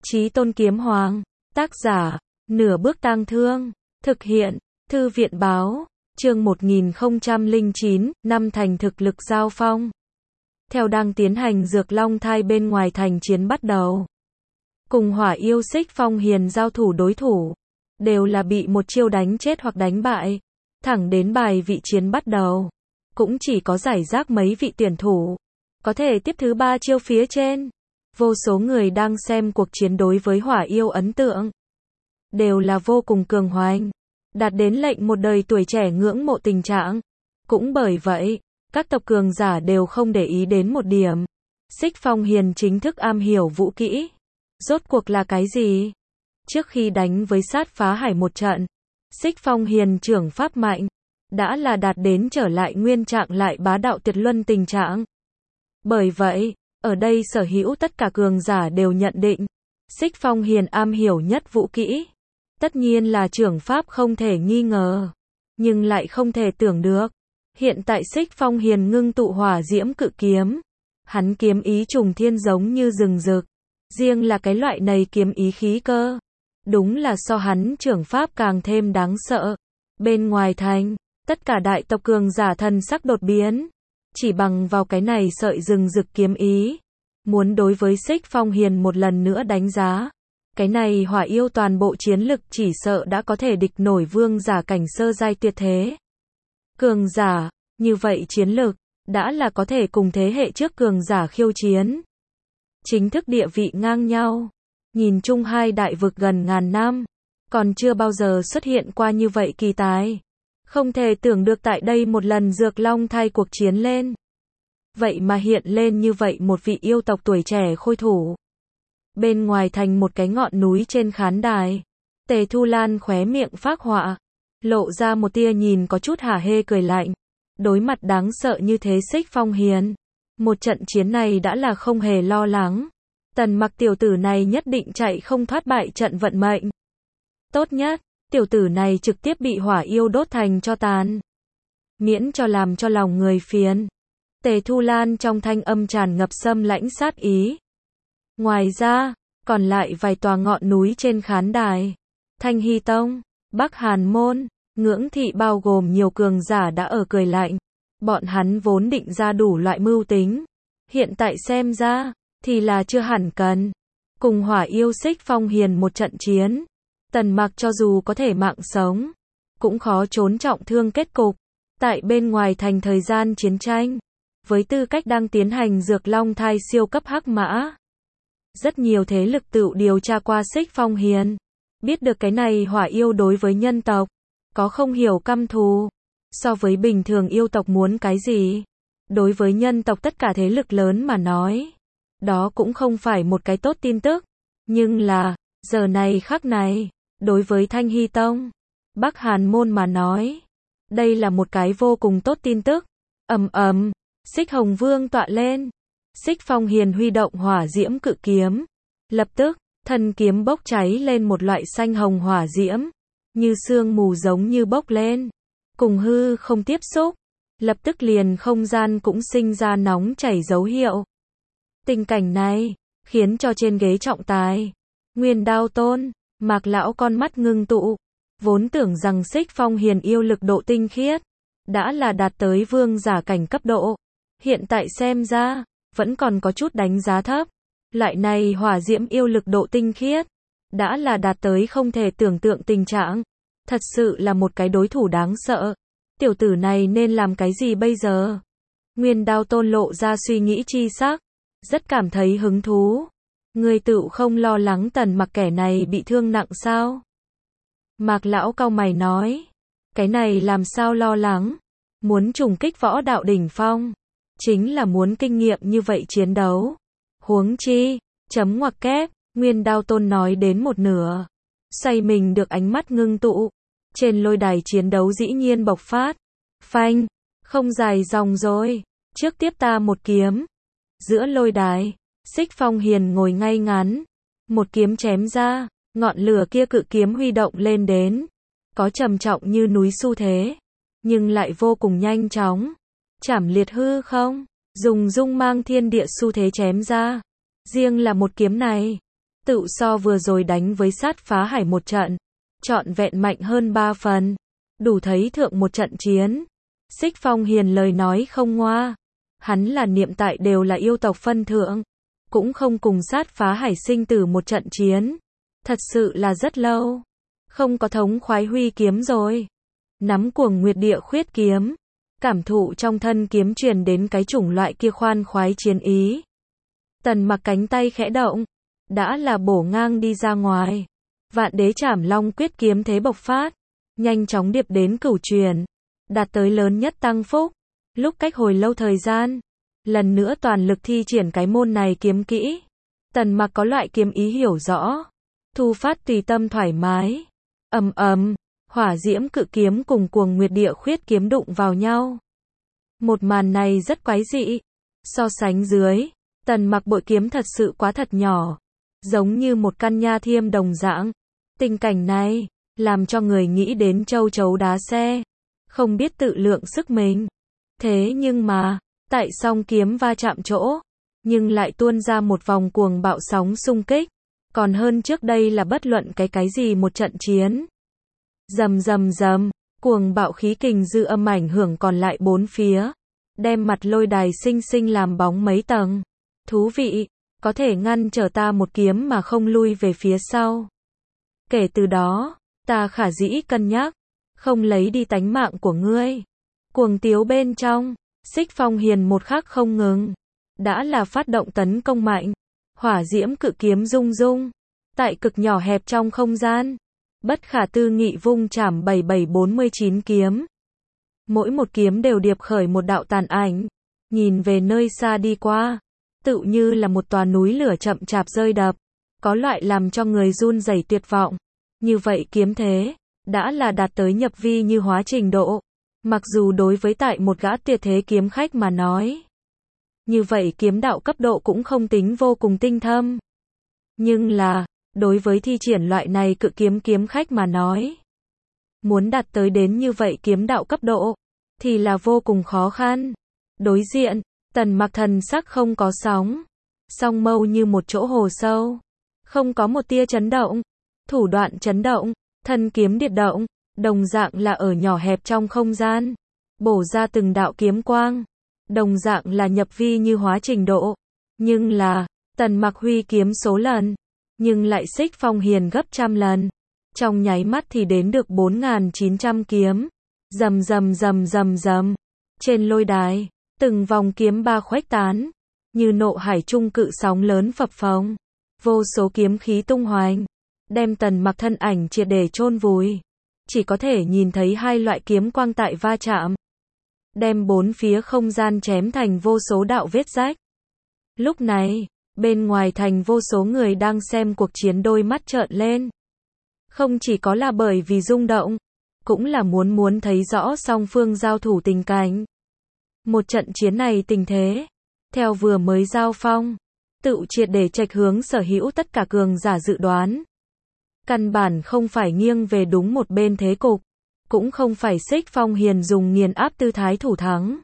Chí Tôn Kiếm Hoàng. Tác giả, Nửa Bước Tang Thương. Thực hiện, Thư viện Báo. Chương 1009, năm thành thực lực giao phong. Theo đang tiến hành Dược Long Thai bên ngoài thành chiến bắt đầu. Cùng Hỏa Yêu Xích Phong Hiền giao thủ đối thủ. Đều là bị một chiêu đánh chết hoặc đánh bại. Thẳng đến bài vị chiến bắt đầu. Cũng chỉ có giải rác mấy vị tuyển thủ. Có thể tiếp thứ 3 chiêu phía trên. Vô số người đang xem cuộc chiến đối với Hỏa Yêu ấn tượng. Đều là vô cùng cường hoành. Đạt đến lệnh một đời tuổi trẻ ngưỡng mộ tình trạng. Cũng bởi vậy, các tộc cường giả đều không để ý đến một điểm. Xích Phong Hiền chính thức am hiểu vũ kỹ. Rốt cuộc là cái gì? Trước khi đánh với Sát Phá Hải một trận, Xích Phong Hiền trưởng pháp mạnh, đã là đạt đến trở lại nguyên trạng lại bá đạo tuyệt luân tình trạng. Bởi vậy, ở đây sở hữu tất cả cường giả đều nhận định, Xích Phong Hiền am hiểu nhất vũ kỹ. Tất nhiên là trưởng pháp không thể nghi ngờ, nhưng lại không thể tưởng được. Hiện tại Xích Phong Hiền ngưng tụ hỏa diễm cự kiếm. Hắn kiếm ý trùng thiên giống như rừng rực. Riêng là cái loại này kiếm ý khí cơ. Đúng là so hắn trưởng pháp càng thêm đáng sợ. Bên ngoài thành, tất cả đại tộc cường giả thần sắc đột biến. Chỉ bằng vào cái này sợi rừng rực kiếm ý. Muốn đối với Xích Phong Hiền một lần nữa đánh giá. Cái này Hỏa Yêu toàn bộ chiến lực chỉ sợ đã có thể địch nổi vương giả cảnh sơ giai tuyệt thế. Cường giả, như vậy chiến lực, đã là có thể cùng thế hệ trước cường giả khiêu chiến. Chính thức địa vị ngang nhau. Nhìn chung hai đại vực gần ngàn năm, còn chưa bao giờ xuất hiện qua như vậy kỳ tài. Không thể tưởng được tại đây một lần Dược Long Thai cuộc chiến lên. Vậy mà hiện lên như vậy một vị yêu tộc tuổi trẻ khôi thủ. Bên ngoài thành một cái ngọn núi trên khán đài, Tề Thu Lan khóe miệng phác họa, lộ ra một tia nhìn có chút hả hê cười lạnh. Đối mặt đáng sợ như thế Xích Phong Hiền, một trận chiến này đã là không hề lo lắng. Tần Mặc tiểu tử này nhất định chạy không thoát bại trận vận mệnh. Tốt nhất, tiểu tử này trực tiếp bị Hỏa Yêu đốt thành tro tàn. Miễn cho làm cho lòng người phiền. Tề Thu Lan trong thanh âm tràn ngập xâm lãnh sát ý. Ngoài ra, còn lại vài tòa ngọn núi trên khán đài. Thanh Hy Tông, Bắc Hàn Môn, Ngưỡng Thị bao gồm nhiều cường giả đã ở cười lạnh. Bọn hắn vốn định ra đủ loại mưu tính. Hiện tại xem ra, thì là chưa hẳn cần. Cùng Hỏa Yêu Xích Phong Hiền một trận chiến. Tần Mặc cho dù có thể mạng sống, cũng khó trốn trọng thương kết cục. Tại bên ngoài thành thời gian chiến tranh, với tư cách đang tiến hành Dược Long Thai siêu cấp hắc mã. Rất nhiều thế lực tự điều tra qua Xích Phong Hiền. Biết được cái này Hỏa Yêu đối với nhân tộc, có không hiểu căm thù. So với bình thường yêu tộc muốn cái gì, đối với nhân tộc tất cả thế lực lớn mà nói, đó cũng không phải một cái tốt tin tức. Nhưng là, giờ này khắc này, đối với Thanh Hy Tông, Bắc Hàn Môn mà nói, đây là một cái vô cùng tốt tin tức. Ầm ầm, Xích Hồng Vương tọa lên. Xích Phong Hiền huy động hỏa diễm cự kiếm. Lập tức, thân kiếm bốc cháy lên một loại xanh hồng hỏa diễm, như sương mù giống như bốc lên, cùng hư không tiếp xúc. Lập tức liền không gian cũng sinh ra nóng chảy dấu hiệu. Tình cảnh này, khiến cho trên ghế trọng tài, Nguyên Đao Tôn, Mạc lão con mắt ngưng tụ. Vốn tưởng rằng Xích Phong Hiền yêu lực độ tinh khiết, đã là đạt tới vương giả cảnh cấp độ. Hiện tại xem ra, vẫn còn có chút đánh giá thấp. Loại này hỏa diễm yêu lực độ tinh khiết, đã là đạt tới không thể tưởng tượng tình trạng. Thật sự là một cái đối thủ đáng sợ. Tiểu tử này nên làm cái gì bây giờ? Nguyên Đao Tôn lộ ra suy nghĩ chi sắc, rất cảm thấy hứng thú. Người tự không lo lắng Tần Mặc kẻ này bị thương nặng sao? Mạc lão cau mày nói, cái này làm sao lo lắng? Muốn trùng kích võ đạo đỉnh phong, chính là muốn kinh nghiệm như vậy chiến đấu. Huống chi, chấm ngoặc kép, Nguyên Đao Tôn nói đến một nửa, xoay mình được ánh mắt ngưng tụ. Trên lôi đài chiến đấu dĩ nhiên bộc phát. Phanh, không dài dòng rồi, trước tiếp ta một kiếm. Giữa lôi đài, Xích Phong Hiền ngồi ngay ngắn, một kiếm chém ra, ngọn lửa kia cự kiếm huy động lên đến, có trầm trọng như núi xu thế, nhưng lại vô cùng nhanh chóng, chảm liệt hư không, dùng dung mang thiên địa xu thế chém ra. Riêng là một kiếm này, Tự so vừa rồi đánh với sát phá hải một trận, trọn vẹn mạnh hơn 3 phần. Đủ thấy thượng một trận chiến. Xích Phong Hiền lời nói không ngoa. Hắn là niệm tại đều là yêu tộc phân thượng. Cũng không cùng sát phá hải sinh tử một trận chiến. Thật sự là rất lâu. Không có thống khoái huy kiếm rồi. Nắm cuồng nguyệt địa khuyết kiếm. Cảm thụ trong thân kiếm truyền đến cái chủng loại kia khoan khoái chiến ý. Tần Mặc cánh tay khẽ động. Đã là bổ ngang đi ra ngoài. Vạn đế trảm long quyết kiếm thế bộc phát. Nhanh chóng điệp đến cửu truyền. Đạt tới lớn nhất tăng phúc. Lúc cách hồi lâu thời gian. Lần nữa toàn lực thi triển cái môn này kiếm kỹ. Tần Mặc có loại kiếm ý hiểu rõ. Thu phát tùy tâm thoải mái. Ầm ầm, hỏa diễm cự kiếm cùng cuồng nguyệt địa khuyết kiếm đụng vào nhau. Một màn này rất quái dị. So sánh dưới, Tần Mặc bội kiếm thật sự quá thật nhỏ. Giống như một căn nha thiêm đồng dạng. Tình cảnh này, làm cho người nghĩ đến châu chấu đá xe. Không biết tự lượng sức mình. Thế nhưng mà, tại song kiếm va chạm chỗ, nhưng lại tuôn ra một vòng cuồng bạo sóng xung kích. Còn hơn trước đây là bất luận cái gì một trận chiến. Rầm rầm rầm, cuồng bạo khí kình dư âm ảnh hưởng còn lại bốn phía. Đem mặt lôi đài sinh sinh làm bóng mấy tầng. Thú vị, có thể ngăn trở ta một kiếm mà không lui về phía sau. Kể từ đó, ta khả dĩ cân nhắc, không lấy đi tánh mạng của ngươi. Cuồng tiếu bên trong, Xích Phong Hiền một khắc không ngừng. Đã là phát động tấn công mạnh. Hỏa diễm cự kiếm rung rung. Tại cực nhỏ hẹp trong không gian. Bất khả tư nghị vung chảm 7749 kiếm. Mỗi một kiếm đều điệp khởi một đạo tàn ảnh. Nhìn về nơi xa đi qua. Tự như là một tòa núi lửa chậm chạp rơi đập. Có loại làm cho người run rẩy tuyệt vọng. Như vậy kiếm thế, đã là đạt tới nhập vi như hóa trình độ. Mặc dù đối với tại một gã tuyệt thế kiếm khách mà nói. Như vậy kiếm đạo cấp độ cũng không tính vô cùng tinh thâm. Nhưng là, đối với thi triển loại này cự kiếm khách mà nói. Muốn đạt tới đến như vậy kiếm đạo cấp độ, thì là vô cùng khó khăn. Đối diện, Tần Mặc thần sắc không có sóng. Song mâu như một chỗ hồ sâu. Không có một tia chấn động. Thủ đoạn chấn động, thân kiếm điệp động. Đồng dạng là ở nhỏ hẹp trong không gian. Bổ ra từng đạo kiếm quang. Đồng dạng là nhập vi như hóa trình độ. Nhưng là, Tần Mặc huy kiếm số lần. Nhưng lại Xích Phong Hiền gấp trăm lần. Trong nháy mắt thì đến được 4.900 kiếm. Rầm rầm rầm rầm rầm. Trên lôi đài, từng vòng kiếm ba khuếch tán. Như nộ hải trung cự sóng lớn phập phồng. Vô số kiếm khí tung hoành. Đem Tần Mặc thân ảnh triệt để chôn vùi. Chỉ có thể nhìn thấy hai loại kiếm quang tại va chạm. Đem bốn phía không gian chém thành vô số đạo vết rách. Lúc này, bên ngoài thành vô số người đang xem cuộc chiến đôi mắt trợn lên. Không chỉ có là bởi vì rung động, cũng là muốn thấy rõ song phương giao thủ tình cảnh. Một trận chiến này tình thế, theo vừa mới giao phong, tự triệt để chệch hướng sở hữu tất cả cường giả dự đoán. Căn bản không phải nghiêng về đúng một bên thế cục, cũng không phải Xích Phong Hiền dùng nghiền áp tư thái thủ thắng.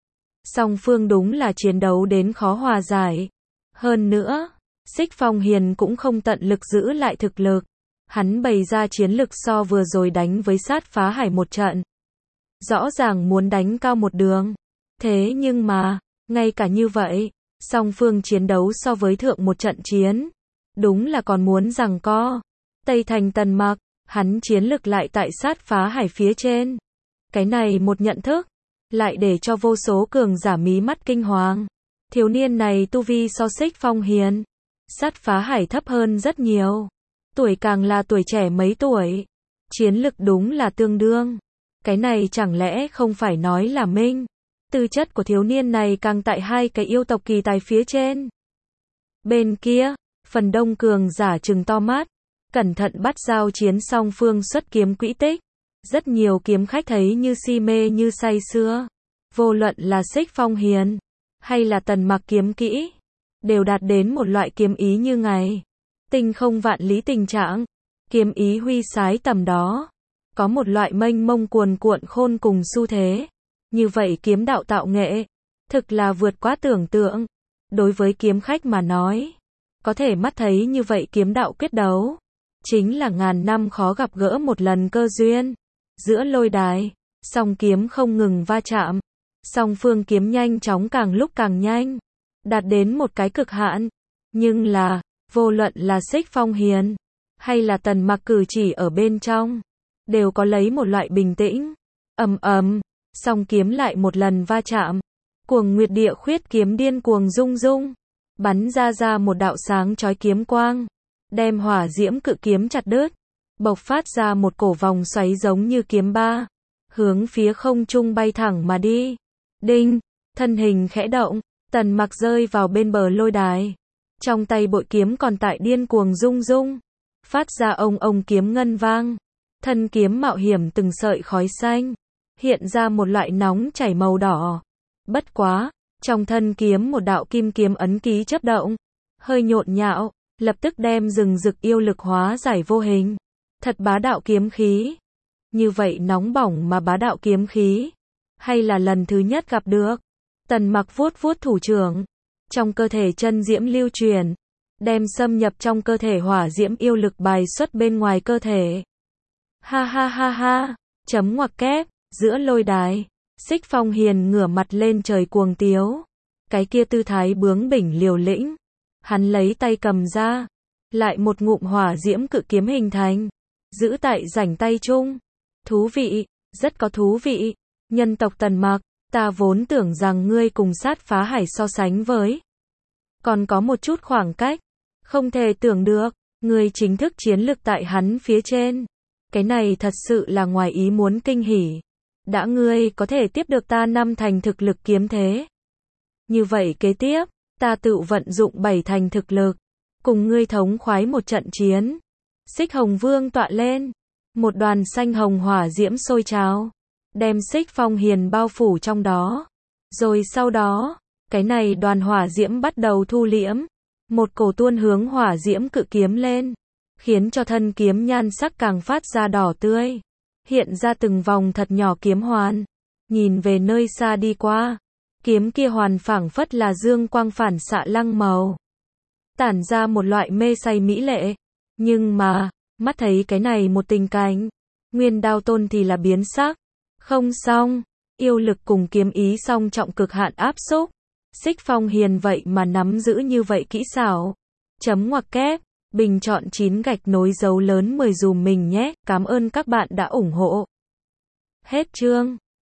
Song phương đúng là chiến đấu đến khó hòa giải. Hơn nữa, Xích Phong Hiền cũng không tận lực giữ lại thực lực. Hắn bày ra chiến lực so vừa rồi đánh với sát phá hải một trận. Rõ ràng muốn đánh cao một đường. Thế nhưng mà, ngay cả như vậy, song phương chiến đấu so với thượng một trận chiến. Đúng là còn muốn giằng co. Tây Thành Tần Mặc, hắn chiến lực lại tại sát phá hải phía trên. Cái này một nhận thức, lại để cho vô số cường giả mí mắt kinh hoàng. Thiếu niên này tu vi so Xích Phong Hiền. Sát phá hải thấp hơn rất nhiều. Tuổi càng là tuổi trẻ mấy tuổi. Chiến lực đúng là tương đương. Cái này chẳng lẽ không phải nói là minh. Tư chất của thiếu niên này càng tại hai cái yêu tộc kỳ tài phía trên. Bên kia, phần đông cường giả trừng to mắt. Cẩn thận bắt giao chiến song phương xuất kiếm quỹ tích. Rất nhiều kiếm khách thấy như si mê như say sưa. Vô luận là Xích Phong Hiền, hay là Tần Mặc kiếm kỹ, đều đạt đến một loại kiếm ý như ngày. Tinh không vạn lý tình trạng. Kiếm ý huy sái tầm đó. Có một loại mênh mông cuồn cuộn khôn cùng xu thế. Như vậy kiếm đạo tạo nghệ, thực là vượt quá tưởng tượng. Đối với kiếm khách mà nói, Có thể mắt thấy như vậy kiếm đạo quyết đấu, chính là ngàn năm khó gặp gỡ một lần cơ duyên. Giữa lôi đài, song kiếm không ngừng va chạm, song phương kiếm nhanh chóng càng lúc càng nhanh, đạt đến một cái cực hạn. Nhưng là, vô luận là Xích Phong Hiền, hay là Tần Mặc cử chỉ ở bên trong, đều có lấy một loại bình tĩnh. Ầm ầm, song kiếm lại một lần va chạm. Cuồng Nguyệt Địa Khuyết kiếm điên cuồng rung rung, bắn ra một đạo sáng chói kiếm quang, đem hỏa diễm cự kiếm chặt đứt, bộc phát ra một cổ vòng xoáy giống như kiếm ba, hướng phía không trung bay thẳng mà đi. Đinh, thân hình khẽ động, Tần Mặc rơi vào bên bờ lôi đài. Trong tay bội kiếm còn tại điên cuồng rung rung, phát ra ông kiếm ngân vang. Thân kiếm mạo hiểm từng sợi khói xanh, hiện ra một loại nóng chảy màu đỏ. Bất quá, trong thân kiếm một đạo kim kiếm ấn ký chớp động, hơi nhộn nhạo, lập tức đem rừng rực yêu lực hóa giải vô hình. Thật bá đạo kiếm khí. Như vậy nóng bỏng mà bá đạo kiếm khí, hay là lần thứ nhất gặp được. Tần Mặc vuốt vuốt thủ trưởng, trong cơ thể chân diễm lưu truyền, đem xâm nhập trong cơ thể hỏa diễm yêu lực bài xuất bên ngoài cơ thể. Ha ha ha ha, chấm ngoặc kép, giữa lôi đài, Xích Phong Hiền ngửa mặt lên trời cuồng tiếu. Cái kia tư thái bướng bỉnh liều lĩnh, hắn lấy tay cầm ra, lại một ngụm hỏa diễm cự kiếm hình thành, giữ tại rảnh tay chung. Thú vị, rất có thú vị. Nhân tộc Tần Mặc, ta vốn tưởng rằng ngươi cùng Sát Phá Hải so sánh với, còn có một chút khoảng cách, không thể tưởng được, ngươi chính thức chiến lực tại hắn phía trên. Cái này thật sự là ngoài ý muốn kinh hỉ. Đã ngươi có thể tiếp được ta 5 thành thực lực kiếm thế. Như vậy kế tiếp, ta tự vận dụng 7 thành thực lực, cùng ngươi thống khoái một trận chiến. Xích Hồng Vương tọa lên, một đoàn xanh hồng hỏa diễm sôi trào, đem Xích Phong Hiền bao phủ trong đó. Rồi sau đó, cái này đoàn hỏa diễm bắt đầu thu liễm, một cổ tuôn hướng hỏa diễm cự kiếm lên, khiến cho thân kiếm nhan sắc càng phát ra đỏ tươi, hiện ra từng vòng thật nhỏ kiếm hoàn. Nhìn về nơi xa đi qua, kiếm kia hoàn phảng phất là dương quang phản xạ lăng màu, tản ra một loại mê say mỹ lệ. Nhưng mà, mắt thấy cái này một tình cảnh, Nguyên Đao Tôn thì là biến sắc. Không xong, yêu lực cùng kiếm ý song trọng cực hạn áp xúc. Xích Phong Hiền vậy mà nắm giữ như vậy kỹ xảo. Chấm ngoặc kép, bình chọn 9 gạch nối dấu lớn 10 dùm mình nhé. Cảm ơn các bạn đã ủng hộ. Hết chương.